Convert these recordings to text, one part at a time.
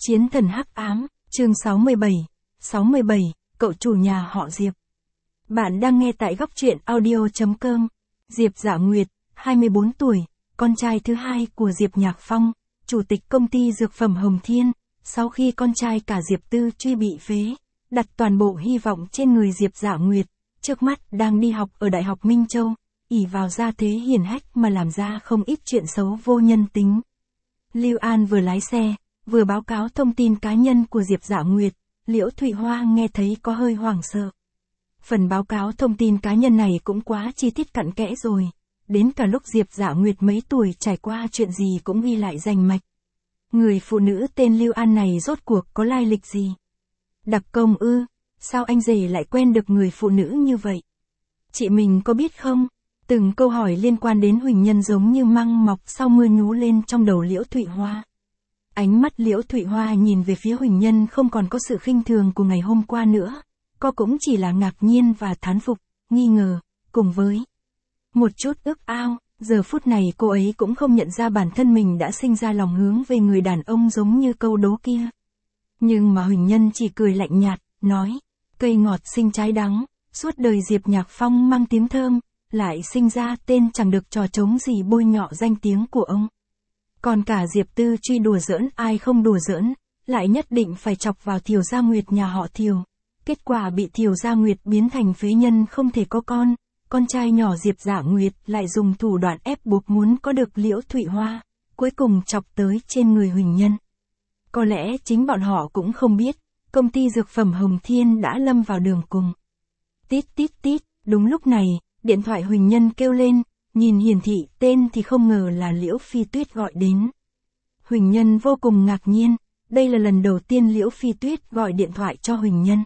Chiến thần hắc ám, chương 67. 67, cậu chủ nhà họ Diệp. Bạn đang nghe tại góc truyện audio.com. Diệp Dạ Nguyệt, 24 tuổi, con trai thứ hai của Diệp Nhạc Phong, chủ tịch công ty dược phẩm Hồng Thiên. Sau khi con trai cả Diệp Tư Truy bị phế, đặt toàn bộ hy vọng trên người Diệp Dạ Nguyệt, trước mắt đang đi học ở Đại học Minh Châu, ỷ vào gia thế hiển hách mà làm ra không ít chuyện xấu vô nhân tính. Lưu An vừa lái xe, vừa báo cáo thông tin cá nhân của Diệp Dạ Nguyệt, Liễu Thụy Hoa nghe thấy có hơi hoảng sợ. Phần báo cáo thông tin cá nhân này cũng quá chi tiết cặn kẽ rồi, đến cả lúc Diệp Dạ Nguyệt mấy tuổi trải qua chuyện gì cũng ghi lại rành mạch. Người phụ nữ tên Lưu An này rốt cuộc có lai lịch gì? Đặc công ư? Sao anh rể lại quen được người phụ nữ như vậy? Chị mình có biết không? Từng câu hỏi liên quan đến Huỳnh Nhân giống như măng mọc sau mưa nhú lên trong đầu Liễu Thụy Hoa. Ánh mắt Liễu Thụy Hoa nhìn về phía Huỳnh Nhân không còn có sự khinh thường của ngày hôm qua nữa, có cũng chỉ là ngạc nhiên và thán phục, nghi ngờ, cùng với một chút ước ao. Giờ phút này cô ấy cũng không nhận ra bản thân mình đã sinh ra lòng hướng về người đàn ông giống như câu đố kia. Nhưng mà Huỳnh Nhân chỉ cười lạnh nhạt, nói, cây ngọt sinh trái đắng, suốt đời Diệp Nhạc Phong mang tiếng thơm, lại sinh ra tên chẳng được trò trống gì bôi nhọ danh tiếng của ông. Còn cả Diệp Tư Truy đùa giỡn ai không đùa giỡn, lại nhất định phải chọc vào Thiều Gia Nguyệt nhà họ Thiều. Kết quả bị Thiều Gia Nguyệt biến thành phế nhân không thể có con trai nhỏ Diệp Dạ Nguyệt lại dùng thủ đoạn ép buộc muốn có được Liễu Thụy Hoa, cuối cùng chọc tới trên người Huỳnh Nhân. Có lẽ chính bọn họ cũng không biết, công ty dược phẩm Hồng Thiên đã lâm vào đường cùng. Tít tít tít, đúng lúc này, điện thoại Huỳnh Nhân kêu lên, nhìn hiển thị tên thì không ngờ là Liễu Phi Tuyết gọi đến. Huỳnh Nhân vô cùng ngạc nhiên, đây là lần đầu tiên Liễu Phi Tuyết gọi điện thoại cho Huỳnh Nhân.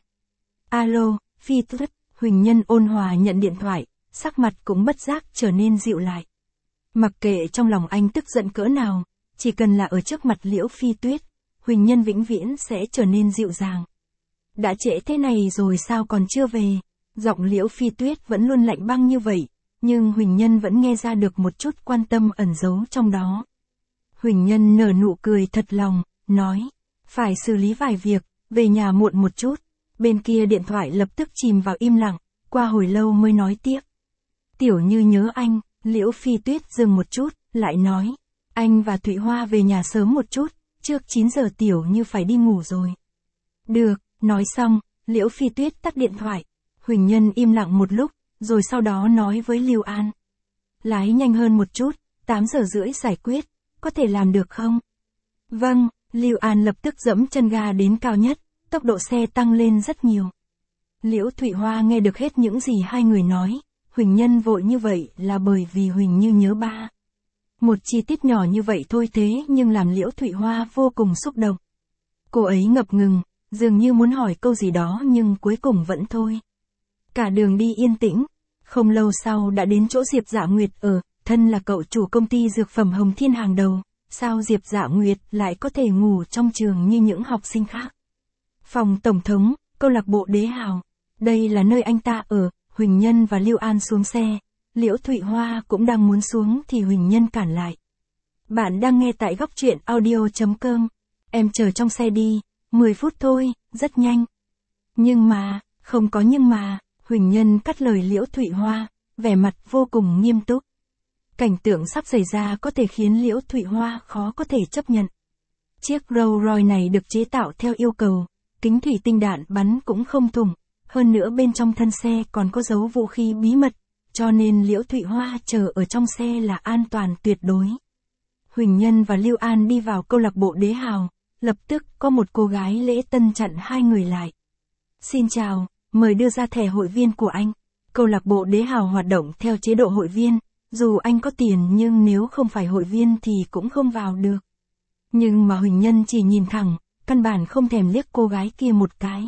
Alo, Phi Tuyết, Huỳnh Nhân ôn hòa nhận điện thoại, sắc mặt cũng bất giác trở nên dịu lại. Mặc kệ trong lòng anh tức giận cỡ nào, chỉ cần là ở trước mặt Liễu Phi Tuyết, Huỳnh Nhân vĩnh viễn sẽ trở nên dịu dàng. Đã trễ thế này rồi sao còn chưa về? Giọng Liễu Phi Tuyết vẫn luôn lạnh băng như vậy, nhưng Huỳnh Nhân vẫn nghe ra được một chút quan tâm ẩn giấu trong đó. Huỳnh Nhân nở nụ cười thật lòng, nói, phải xử lý vài việc, về nhà muộn một chút. Bên kia điện thoại lập tức chìm vào im lặng, qua hồi lâu mới nói tiếp. Tiểu Như nhớ anh. Liễu Phi Tuyết dừng một chút, lại nói, anh và Thụy Hoa về nhà sớm một chút, trước 9 giờ Tiểu Như phải đi ngủ rồi. Được, nói xong, Liễu Phi Tuyết tắt điện thoại. Huỳnh Nhân im lặng một lúc, rồi sau đó nói với Lưu An. Lái nhanh hơn một chút, 8 giờ rưỡi giải quyết, có thể làm được không? Vâng, Lưu An lập tức giẫm chân ga đến cao nhất, tốc độ xe tăng lên rất nhiều. Liễu Thụy Hoa nghe được hết những gì hai người nói, Huỳnh Nhân vội như vậy là bởi vì Huỳnh Như nhớ ba. Một chi tiết nhỏ như vậy thôi thế nhưng làm Liễu Thụy Hoa vô cùng xúc động. Cô ấy ngập ngừng, dường như muốn hỏi câu gì đó nhưng cuối cùng vẫn thôi. Cả đường đi yên tĩnh, không lâu sau đã đến chỗ Diệp Dạ Nguyệt ở, thân là cậu chủ công ty dược phẩm Hồng Thiên hàng đầu, sao Diệp Dạ Nguyệt lại có thể ngủ trong trường như những học sinh khác. Phòng tổng thống, câu lạc bộ Đế Hào, đây là nơi anh ta ở. Huỳnh Nhân và Lưu An xuống xe, Liễu Thụy Hoa cũng đang muốn xuống thì Huỳnh Nhân cản lại. Bạn đang nghe tại góc truyện audio.com, em chờ trong xe đi, 10 phút thôi, rất nhanh. Nhưng mà, không có nhưng mà, Huỳnh Nhân cắt lời Liễu Thụy Hoa, vẻ mặt vô cùng nghiêm túc. Cảnh tượng sắp xảy ra có thể khiến Liễu Thụy Hoa khó có thể chấp nhận. Chiếc Rolls Royce này được chế tạo theo yêu cầu, kính thủy tinh đạn bắn cũng không thủng. Hơn nữa bên trong thân xe còn có dấu vũ khí bí mật, cho nên Liễu Thụy Hoa chờ ở trong xe là an toàn tuyệt đối. Huỳnh Nhân và Lưu An đi vào câu lạc bộ Đế Hào, lập tức có một cô gái lễ tân chặn hai người lại. Xin chào, mời đưa ra thẻ hội viên của anh. Câu lạc bộ Đế Hào hoạt động theo chế độ hội viên, dù anh có tiền nhưng nếu không phải hội viên thì cũng không vào được. Nhưng mà Huỳnh Nhân chỉ nhìn thẳng, căn bản không thèm liếc cô gái kia một cái.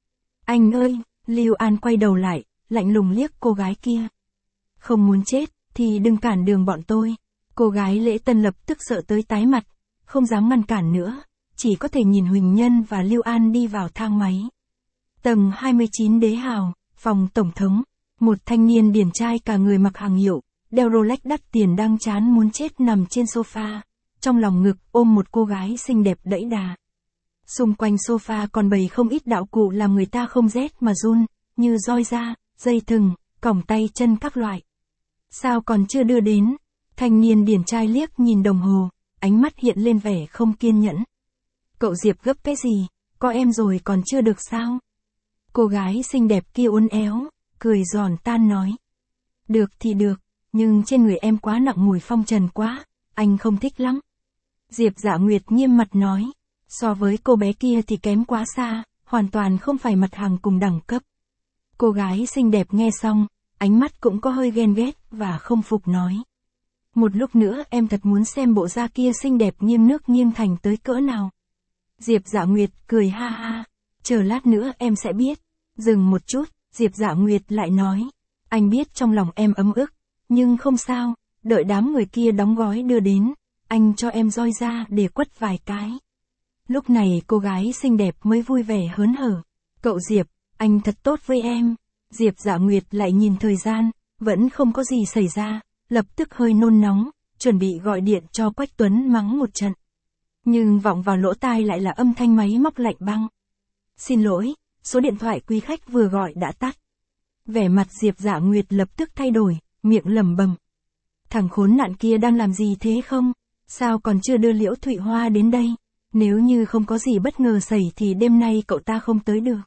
Anh ơi! Lưu An quay đầu lại, lạnh lùng liếc cô gái kia. Không muốn chết, thì đừng cản đường bọn tôi. Cô gái lễ tân lập tức sợ tới tái mặt, không dám ngăn cản nữa, chỉ có thể nhìn Huỳnh Nhân và Lưu An đi vào thang máy. Tầng 29 Đế Hào, phòng tổng thống, một thanh niên điển trai cả người mặc hàng hiệu, đeo Rolex đắt tiền đang chán muốn chết nằm trên sofa, trong lòng ngực ôm một cô gái xinh đẹp đẫy đà. Xung quanh sofa còn bày không ít đạo cụ làm người ta không rét mà run, như roi da, dây thừng, còng tay chân các loại. Sao còn chưa đưa đến? Thanh niên điển trai liếc nhìn đồng hồ, ánh mắt hiện lên vẻ không kiên nhẫn. Cậu Diệp gấp cái gì, có em rồi còn chưa được sao? Cô gái xinh đẹp kia uốn éo, cười giòn tan nói. Được thì được, nhưng trên người em quá nặng mùi phong trần quá, anh không thích lắm. Diệp Dạ Nguyệt nghiêm mặt nói, so với cô bé kia thì kém quá xa, hoàn toàn không phải mặt hàng cùng đẳng cấp. Cô gái xinh đẹp nghe xong, ánh mắt cũng có hơi ghen ghét và không phục nói. Một lúc nữa em thật muốn xem bộ da kia xinh đẹp nghiêng nước nghiêng thành tới cỡ nào. Diệp Dạ Nguyệt cười ha ha, chờ lát nữa em sẽ biết. Dừng một chút, Diệp Dạ Nguyệt lại nói, anh biết trong lòng em ấm ức, nhưng không sao, đợi đám người kia đóng gói đưa đến, anh cho em roi ra để quất vài cái. Lúc này cô gái xinh đẹp mới vui vẻ hớn hở. Cậu Diệp, anh thật tốt với em. Diệp Dạ Nguyệt lại nhìn thời gian, vẫn không có gì xảy ra, lập tức hơi nôn nóng, chuẩn bị gọi điện cho Quách Tuấn mắng một trận. Nhưng vọng vào lỗ tai lại là âm thanh máy móc lạnh băng. Xin lỗi, số điện thoại quý khách vừa gọi đã tắt. Vẻ mặt Diệp Dạ Nguyệt lập tức thay đổi, miệng lẩm bẩm. Thằng khốn nạn kia đang làm gì thế không? Sao còn chưa đưa Liễu Thụy Hoa đến đây? Nếu như không có gì bất ngờ xảy thì đêm nay cậu ta không tới được.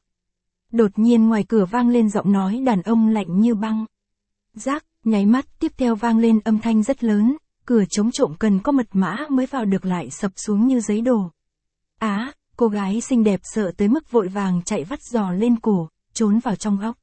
Đột nhiên ngoài cửa vang lên giọng nói đàn ông lạnh như băng. Rác, nháy mắt tiếp theo vang lên âm thanh rất lớn, cửa chống trộm cần có mật mã mới vào được lại sập xuống như giấy đổ. Á, cô gái xinh đẹp sợ tới mức vội vàng chạy vắt giò lên cổ, trốn vào trong góc.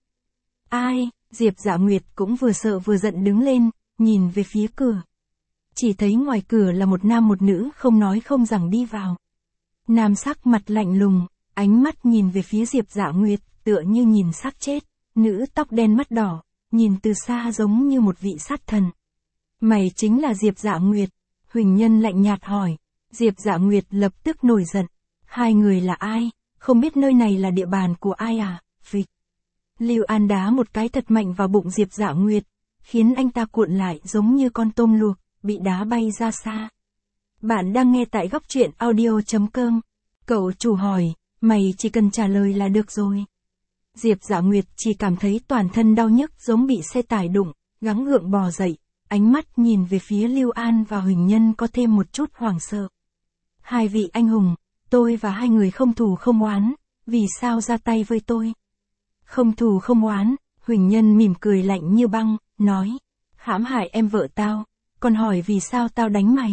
Ai, Diệp Dạ Nguyệt cũng vừa sợ vừa giận đứng lên, nhìn về phía cửa. Chỉ thấy ngoài cửa là một nam một nữ không nói không rằng đi vào. Nam sắc mặt lạnh lùng, ánh mắt nhìn về phía Diệp Dạ Nguyệt, tựa như nhìn xác chết, nữ tóc đen mắt đỏ, nhìn từ xa giống như một vị sát thần. Mày chính là Diệp Dạ Nguyệt, Huỳnh Nhân lạnh nhạt hỏi. Diệp Dạ Nguyệt lập tức nổi giận. Hai người là ai, không biết nơi này là địa bàn của ai à, phịch. Lưu An đá một cái thật mạnh vào bụng Diệp Dạ Nguyệt, khiến anh ta cuộn lại giống như con tôm luộc, bị đá bay ra xa. Bạn đang nghe tại góc truyện audio.com. Cậu chủ hỏi, mày chỉ cần trả lời là được rồi. Diệp Dạ Nguyệt chỉ cảm thấy toàn thân đau nhức giống bị xe tải đụng, gắng gượng bò dậy, ánh mắt nhìn về phía Lưu An và Huỳnh Nhân có thêm một chút hoảng sợ. Hai vị anh hùng, tôi và hai người không thù không oán, vì sao ra tay với tôi? Không thù không oán, Huỳnh Nhân mỉm cười lạnh như băng, nói, hãm hại em vợ tao, còn hỏi vì sao tao đánh mày?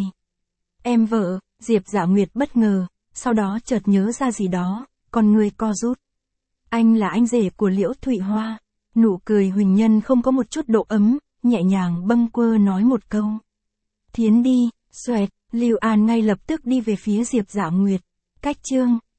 Em vợ, Diệp Dạ Nguyệt bất ngờ, sau đó chợt nhớ ra gì đó, con người co rút. Anh là anh rể của Liễu Thụy Hoa. Nụ cười Huỳnh Nhân không có một chút độ ấm, nhẹ nhàng bâng quơ nói một câu. Thiến đi, xoẹt, Lưu An ngay lập tức đi về phía Diệp Dạ Nguyệt. Cách chương